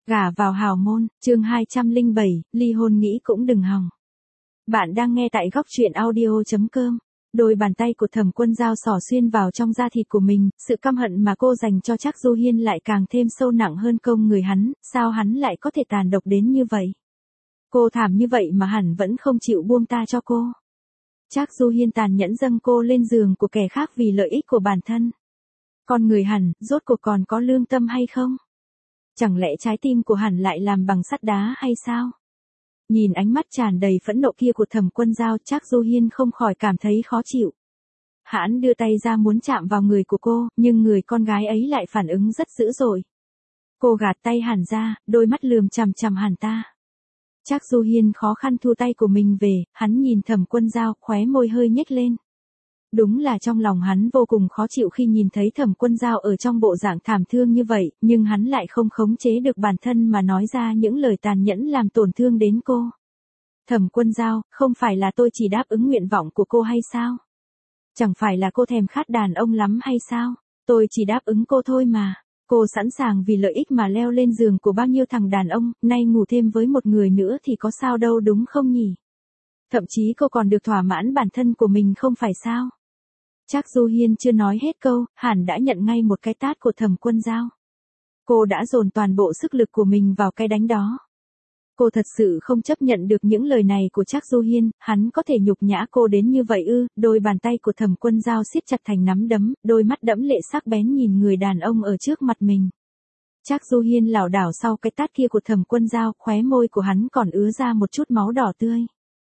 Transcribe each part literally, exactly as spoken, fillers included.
Gả vào hào môn, chương hai trăm lẻ bảy, ly hôn nghĩ cũng đừng hòng. Bạn đang nghe tại góc truyện audio chấm com. Đôi bàn tay của Thẩm Quân Dao xỏ xuyên vào trong da thịt của mình, sự căm hận mà cô dành cho Trác Du Hiên lại càng thêm sâu nặng hơn công người hắn, sao hắn lại có thể tàn độc đến như vậy? Cô thảm như vậy mà hẳn vẫn không chịu buông ta cho cô. Trác Du Hiên tàn nhẫn dâng cô lên giường của kẻ khác vì lợi ích của bản thân. Con người hẳn, rốt cuộc còn có lương tâm hay không? Chẳng lẽ trái tim của hẳn lại làm bằng sắt đá hay sao? Nhìn ánh mắt tràn đầy phẫn nộ kia của Thẩm Quân Dao, Trác Du Hiên không khỏi cảm thấy khó chịu. Hắn đưa tay ra muốn chạm vào người của cô, nhưng người con gái ấy lại phản ứng rất dữ dội. Cô gạt tay hẳn ra, đôi mắt lườm chằm chằm hẳn ta. Trác Du Hiên khó khăn thu tay của mình về, hắn nhìn Thẩm Quân Dao, khóe môi hơi nhếch lên. Đúng là trong lòng hắn vô cùng khó chịu khi nhìn thấy Thẩm Quân Dao ở trong bộ dạng thảm thương như vậy, nhưng hắn lại không khống chế được bản thân mà nói ra những lời tàn nhẫn làm tổn thương đến cô. Thẩm Quân Dao, không phải là tôi chỉ đáp ứng nguyện vọng của cô hay sao? Chẳng phải là cô thèm khát đàn ông lắm hay sao? Tôi chỉ đáp ứng cô thôi mà. Cô sẵn sàng vì lợi ích mà leo lên giường của bao nhiêu thằng đàn ông, nay ngủ thêm với một người nữa thì có sao đâu đúng không nhỉ? Thậm chí cô còn được thỏa mãn bản thân của mình không phải sao? Trác Du Hiên chưa nói hết câu, hẳn đã nhận ngay một cái tát của Thẩm Quân Dao. Cô đã dồn toàn bộ sức lực của mình vào cái đánh đó. Cô thật sự không chấp nhận được những lời này của Trác Du Hiên, hắn có thể nhục nhã cô đến như vậy ư? Đôi bàn tay của Thẩm Quân Dao siết chặt thành nắm đấm, đôi mắt đẫm lệ sắc bén nhìn người đàn ông ở trước mặt mình. Trác Du Hiên lảo đảo sau cái tát kia của Thẩm Quân Dao, khóe môi của hắn còn ứa ra một chút máu đỏ tươi.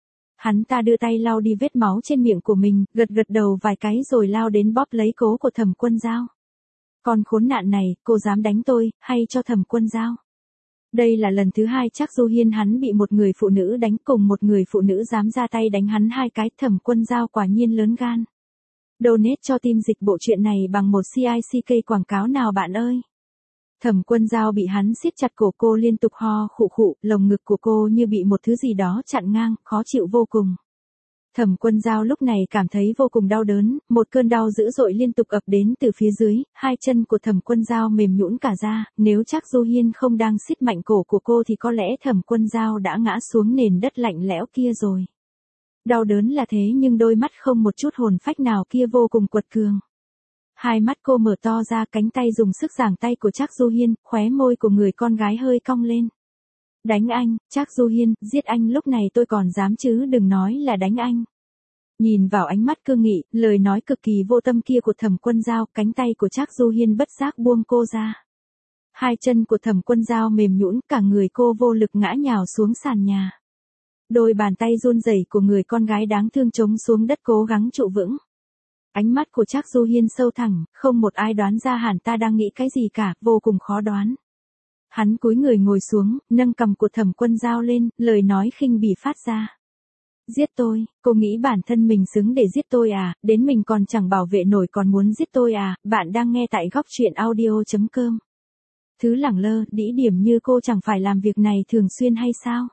Hắn ta đưa tay lau đi vết máu trên miệng của mình, gật gật đầu vài cái rồi lao đến bóp lấy cố của Thẩm Quân Dao. Con khốn nạn này, cô dám đánh tôi, hay cho Thẩm Quân Dao? Đây là lần thứ hai Trác Du Hiên hắn bị một người phụ nữ đánh, cùng một người phụ nữ dám ra tay đánh hắn hai cái. Thẩm Quân Dao quả nhiên lớn gan. Donate cho team dịch bộ truyện này bằng một xê i xê ca quảng cáo nào bạn ơi. Thẩm Quân Dao bị hắn siết chặt cổ, cô liên tục ho khụ khụ, lồng ngực của cô như bị một thứ gì đó chặn ngang, khó chịu vô cùng. Thẩm Quân Dao lúc này cảm thấy vô cùng đau đớn, một cơn đau dữ dội liên tục ập đến từ phía dưới, hai chân của Thẩm Quân Dao mềm nhũn cả ra, nếu Trác Du Hiên không đang siết mạnh cổ của cô thì có lẽ Thẩm Quân Dao đã ngã xuống nền đất lạnh lẽo kia rồi. Đau đớn là thế nhưng đôi mắt không một chút hồn phách nào kia vô cùng quật cường. Hai mắt cô mở to ra, cánh tay dùng sức giằng tay của Trác Du Hiên, khóe môi của người con gái hơi cong lên. Đánh anh, Trác Du Hiên, giết anh, lúc này tôi còn dám chứ đừng nói là đánh anh. Nhìn vào ánh mắt cương nghị, lời nói cực kỳ vô tâm kia của Thẩm Quân Dao, cánh tay của Trác Du Hiên bất giác buông cô ra. Hai chân của Thẩm Quân Dao mềm nhũn, cả người cô vô lực ngã nhào xuống sàn nhà. Đôi bàn tay run rẩy của người con gái đáng thương chống xuống đất cố gắng trụ vững. Ánh mắt của Trác Du Hiên sâu thẳm, không một ai đoán ra hẳn ta đang nghĩ cái gì cả, vô cùng khó đoán. Hắn cúi người ngồi xuống, nâng cằm của Thẩm Quân Dao lên, lời nói khinh bỉ phát ra. Giết tôi, cô nghĩ bản thân mình xứng để giết tôi à, đến mình còn chẳng bảo vệ nổi còn muốn giết tôi à? Bạn đang nghe tại góc truyện audio chấm com. Thứ lẳng lơ, đĩ điểm như cô chẳng phải làm việc này thường xuyên hay sao?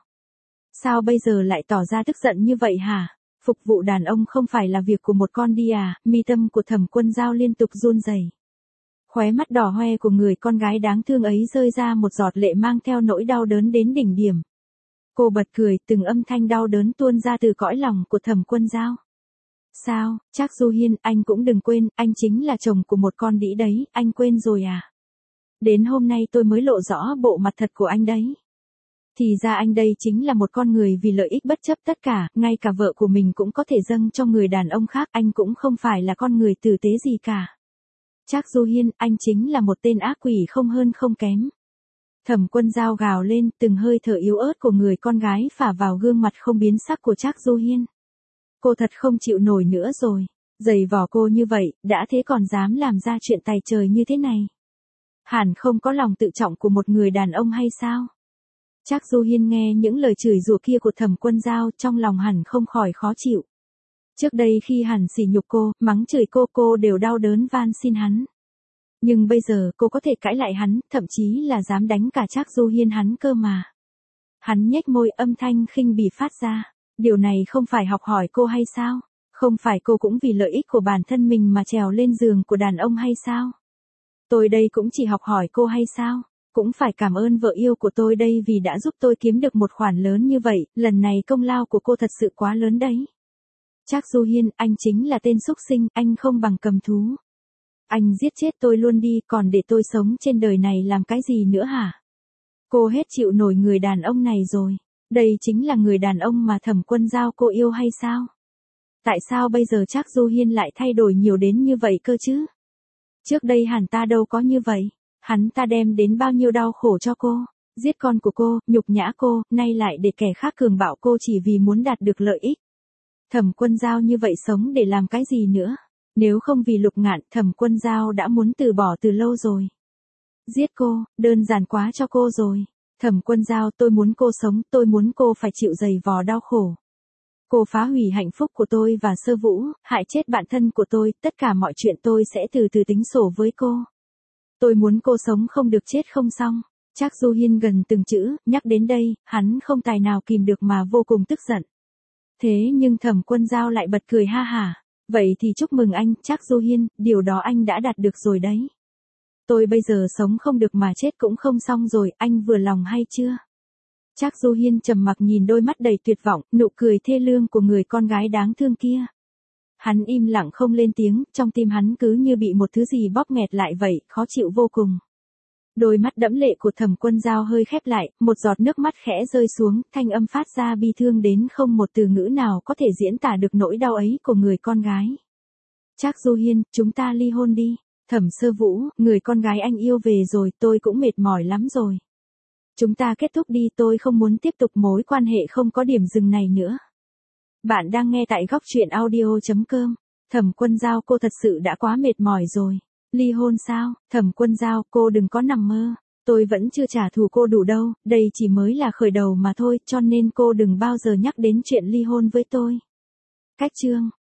Sao bây giờ lại tỏ ra tức giận như vậy hả? Phục vụ đàn ông không phải là việc của một con đi à? Mi tâm của Thẩm Quân Dao liên tục run rẩy. Khóe mắt đỏ hoe của người con gái đáng thương ấy rơi ra một giọt lệ mang theo nỗi đau đớn đến đỉnh điểm. Cô bật cười, từng âm thanh đau đớn tuôn ra từ cõi lòng của Thẩm Quân Dao. Sao, Trác Du Hiên, anh cũng đừng quên, anh chính là chồng của một con đĩ đấy, anh quên rồi à? Đến hôm nay tôi mới lộ rõ bộ mặt thật của anh đấy. Thì ra anh đây chính là một con người vì lợi ích bất chấp tất cả, ngay cả vợ của mình cũng có thể dâng cho người đàn ông khác, anh cũng không phải là con người tử tế gì cả. Trác Du Hiên, anh chính là một tên ác quỷ không hơn không kém. Thẩm Quân Dao gào lên, từng hơi thở yếu ớt của người con gái phả vào gương mặt không biến sắc của Trác Du Hiên. Cô thật không chịu nổi nữa rồi, giày vò cô như vậy, đã thế còn dám làm ra chuyện tày trời như thế này. Hẳn không có lòng tự trọng của một người đàn ông hay sao? Trác Du Hiên nghe những lời chửi rủa kia của Thẩm Quân Dao, trong lòng hẳn không khỏi khó chịu. Trước đây khi hẳn sỉ nhục cô, mắng chửi cô, cô đều đau đớn van xin hắn. Nhưng bây giờ cô có thể cãi lại hắn, thậm chí là dám đánh cả Trác Du Hiên hắn cơ mà. Hắn nhếch môi, âm thanh khinh bỉ phát ra. Điều này không phải học hỏi cô hay sao? Không phải cô cũng vì lợi ích của bản thân mình mà trèo lên giường của đàn ông hay sao? Tôi đây cũng chỉ học hỏi cô hay sao? Cũng phải cảm ơn vợ yêu của tôi đây vì đã giúp tôi kiếm được một khoản lớn như vậy, lần này công lao của cô thật sự quá lớn đấy. Trác Du Hiên, anh chính là tên xúc sinh, anh không bằng cầm thú. Anh giết chết tôi luôn đi, còn để tôi sống trên đời này làm cái gì nữa hả? Cô hết chịu nổi người đàn ông này rồi. Đây chính là người đàn ông mà Thẩm Quân Dao cô yêu hay sao? Tại sao bây giờ Trác Du Hiên lại thay đổi nhiều đến như vậy cơ chứ? Trước đây hẳn ta đâu có như vậy. Hắn ta đem đến bao nhiêu đau khổ cho cô, giết con của cô, nhục nhã cô, nay lại để kẻ khác cường bạo cô chỉ vì muốn đạt được lợi ích. Thẩm Quân Dao như vậy sống để làm cái gì nữa? Nếu không vì Lục Ngạn, Thẩm Quân Dao đã muốn từ bỏ từ lâu rồi. Giết cô, đơn giản quá cho cô rồi. Thẩm Quân Dao, tôi muốn cô sống, tôi muốn cô phải chịu dày vò đau khổ. Cô phá hủy hạnh phúc của tôi và Sơ Vũ, hại chết bạn thân của tôi, tất cả mọi chuyện tôi sẽ từ từ tính sổ với cô. Tôi muốn cô sống không được chết không xong. Trác Du Hiên gần từng chữ, nhắc đến đây, hắn không tài nào kìm được mà vô cùng tức giận. Thế nhưng Thẩm Quân Dao lại bật cười ha hả. Vậy thì chúc mừng anh, Trác Du Hiên, điều đó anh đã đạt được rồi đấy. Tôi bây giờ sống không được mà chết cũng không xong rồi, anh vừa lòng hay chưa? Trác Du Hiên trầm mặc nhìn đôi mắt đầy tuyệt vọng, nụ cười thê lương của người con gái đáng thương kia. Hắn im lặng không lên tiếng, trong tim hắn cứ như bị một thứ gì bóp nghẹt lại vậy, khó chịu vô cùng. Đôi mắt đẫm lệ của Thẩm Quân Dao hơi khép lại, một giọt nước mắt khẽ rơi xuống, thanh âm phát ra bi thương đến không một từ ngữ nào có thể diễn tả được nỗi đau ấy của người con gái. Trác Du Hiên, chúng ta ly hôn đi. Thẩm Sơ Vũ, người con gái anh yêu về rồi, tôi cũng mệt mỏi lắm rồi. Chúng ta kết thúc đi, tôi không muốn tiếp tục mối quan hệ không có điểm dừng này nữa. Bạn đang nghe tại góc truyện audio chấm com. Thẩm Quân Dao, cô thật sự đã quá mệt mỏi rồi. Ly hôn sao? Thẩm Quân Dao, cô đừng có nằm mơ. Tôi vẫn chưa trả thù cô đủ đâu, đây chỉ mới là khởi đầu mà thôi, cho nên cô đừng bao giờ nhắc đến chuyện ly hôn với tôi. Cách chương